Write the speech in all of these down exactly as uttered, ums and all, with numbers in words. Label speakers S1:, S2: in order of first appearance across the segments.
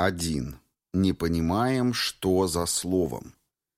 S1: один. Не понимаем, что за словом.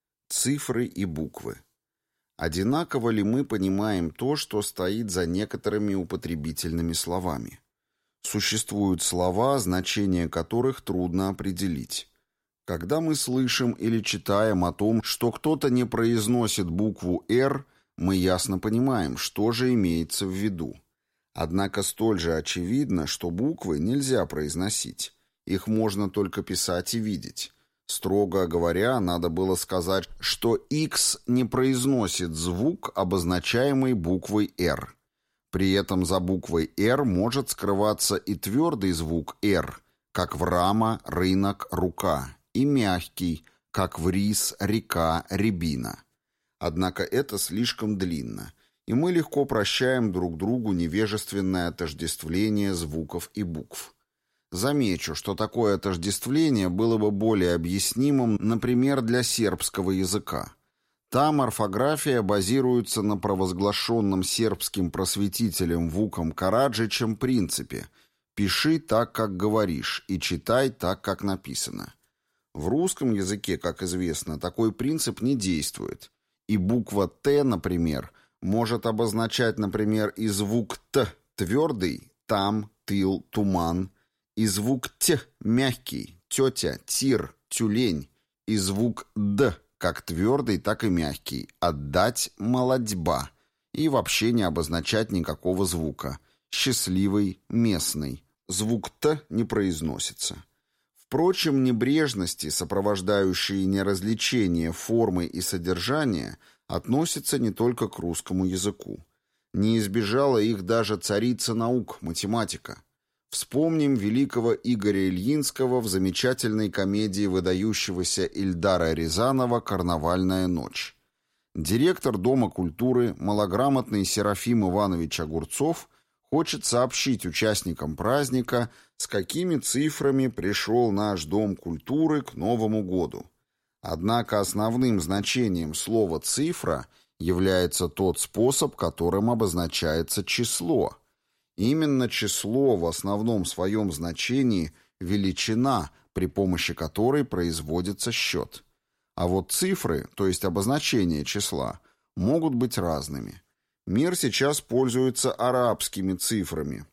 S1: Цифры и буквы. Одинаково ли мы понимаем то, что стоит за некоторыми употребительными словами? Существуют слова, значение которых трудно определить. Когда мы слышим или читаем о том, что кто-то не произносит букву «Р», мы ясно понимаем, что же имеется в виду. Однако столь же очевидно, что буквы нельзя произносить. Их можно только писать и видеть. Строго говоря, надо было сказать, что X не произносит звук, обозначаемый буквой «Р». При этом за буквой «Р» может скрываться и твердый звук «Р», как в рама, рынок, рука, и мягкий, как в рис, река, рябина. Однако это слишком длинно, и мы легко прощаем друг другу невежественное отождествление звуков и букв. Замечу, что такое отождествление было бы более объяснимым, например, для сербского языка. Там орфография базируется на провозглашенном сербским просветителем Вуком Караджичем принципе «пиши так, как говоришь, и читай так, как написано». В русском языке, как известно, такой принцип не действует, и буква «Т», например, может обозначать, например, и звук «Т» твердый «там», «тыл», «туман», и звук «т» мягкий, тетя, тир, тюлень, и звук «д» как твердый, так и мягкий, отдать, молодьба, и вообще не обозначать никакого звука, счастливый, местный, звук «т» не произносится. Впрочем, небрежности, сопровождающие неразличение формы и содержания, относятся не только к русскому языку. Не избежала их даже царица наук, математика. Вспомним великого Игоря Ильинского в замечательной комедии выдающегося Ильдара Рязанова «Карнавальная ночь». Директор Дома культуры, малограмотный Серафим Иванович Огурцов, хочет сообщить участникам праздника, с какими цифрами пришел наш Дом культуры к Новому году. Однако основным значением слова «цифра» является тот способ, которым обозначается число. Именно число в основном своем значении – величина, при помощи которой производится счет. А вот цифры, то есть обозначение числа, могут быть разными. Мир сейчас пользуется арабскими цифрами,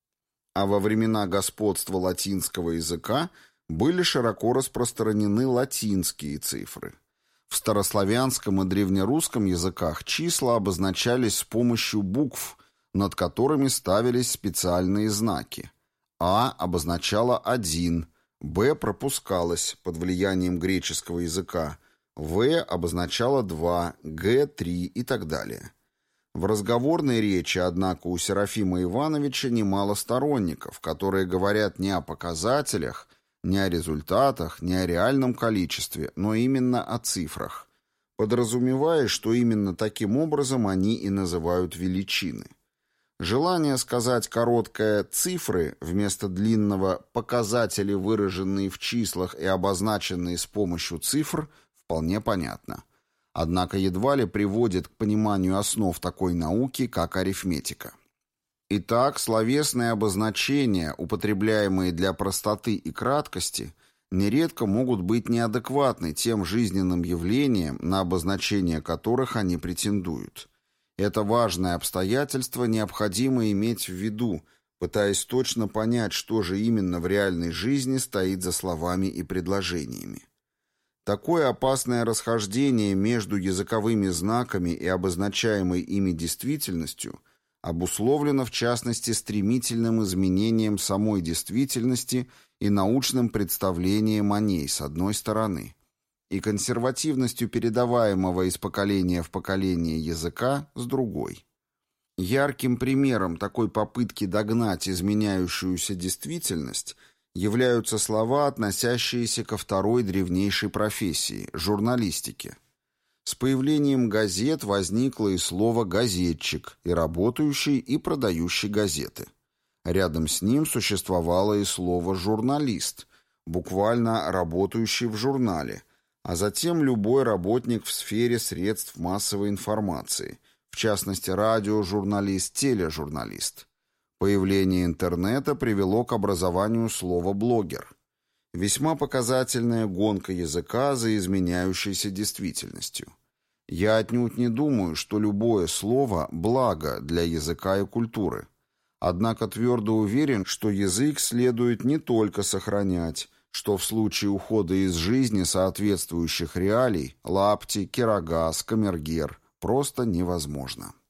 S1: а во времена господства латинского языка были широко распространены латинские цифры. В старославянском и древнерусском языках числа обозначались с помощью букв, над которыми ставились специальные знаки. А обозначала один, Б пропускалась под влиянием греческого языка, В обозначала два, Г три и так далее. В разговорной речи, однако, у Серафима Ивановича немало сторонников, которые говорят не о показателях, не о результатах, не о реальном количестве, но именно о цифрах, подразумевая, что именно таким образом они и называют величины. Желание сказать короткое «цифры» вместо длинного «показатели, выраженные в числах и обозначенные с помощью цифр» вполне понятно. Однако едва ли приводит к пониманию основ такой науки, как арифметика. Итак, словесные обозначения, употребляемые для простоты и краткости, нередко могут быть неадекватны тем жизненным явлениям, на обозначение которых они претендуют. Это важное обстоятельство необходимо иметь в виду, пытаясь точно понять, что же именно в реальной жизни стоит за словами и предложениями. Такое опасное расхождение между языковыми знаками и обозначаемой ими действительностью обусловлено в частности стремительным изменением самой действительности и научным представлением о ней с одной стороны, и консервативностью передаваемого из поколения в поколение языка с другой. Ярким примером такой попытки догнать изменяющуюся действительность являются слова, относящиеся ко второй древнейшей профессии – журналистике. С появлением газет возникло и слово «газетчик», и работающий, и продающий газеты. Рядом с ним существовало и слово «журналист», буквально «работающий в журнале», а затем любой работник в сфере средств массовой информации, в частности радиожурналист, тележурналист. Появление интернета привело к образованию слова «блогер». Весьма показательная гонка языка за изменяющейся действительностью. Я отнюдь не думаю, что любое слово – благо для языка и культуры. Однако твердо уверен, что язык следует не только сохранять, что в случае ухода из жизни соответствующих реалий лапти, кирогаз, камергер просто невозможно.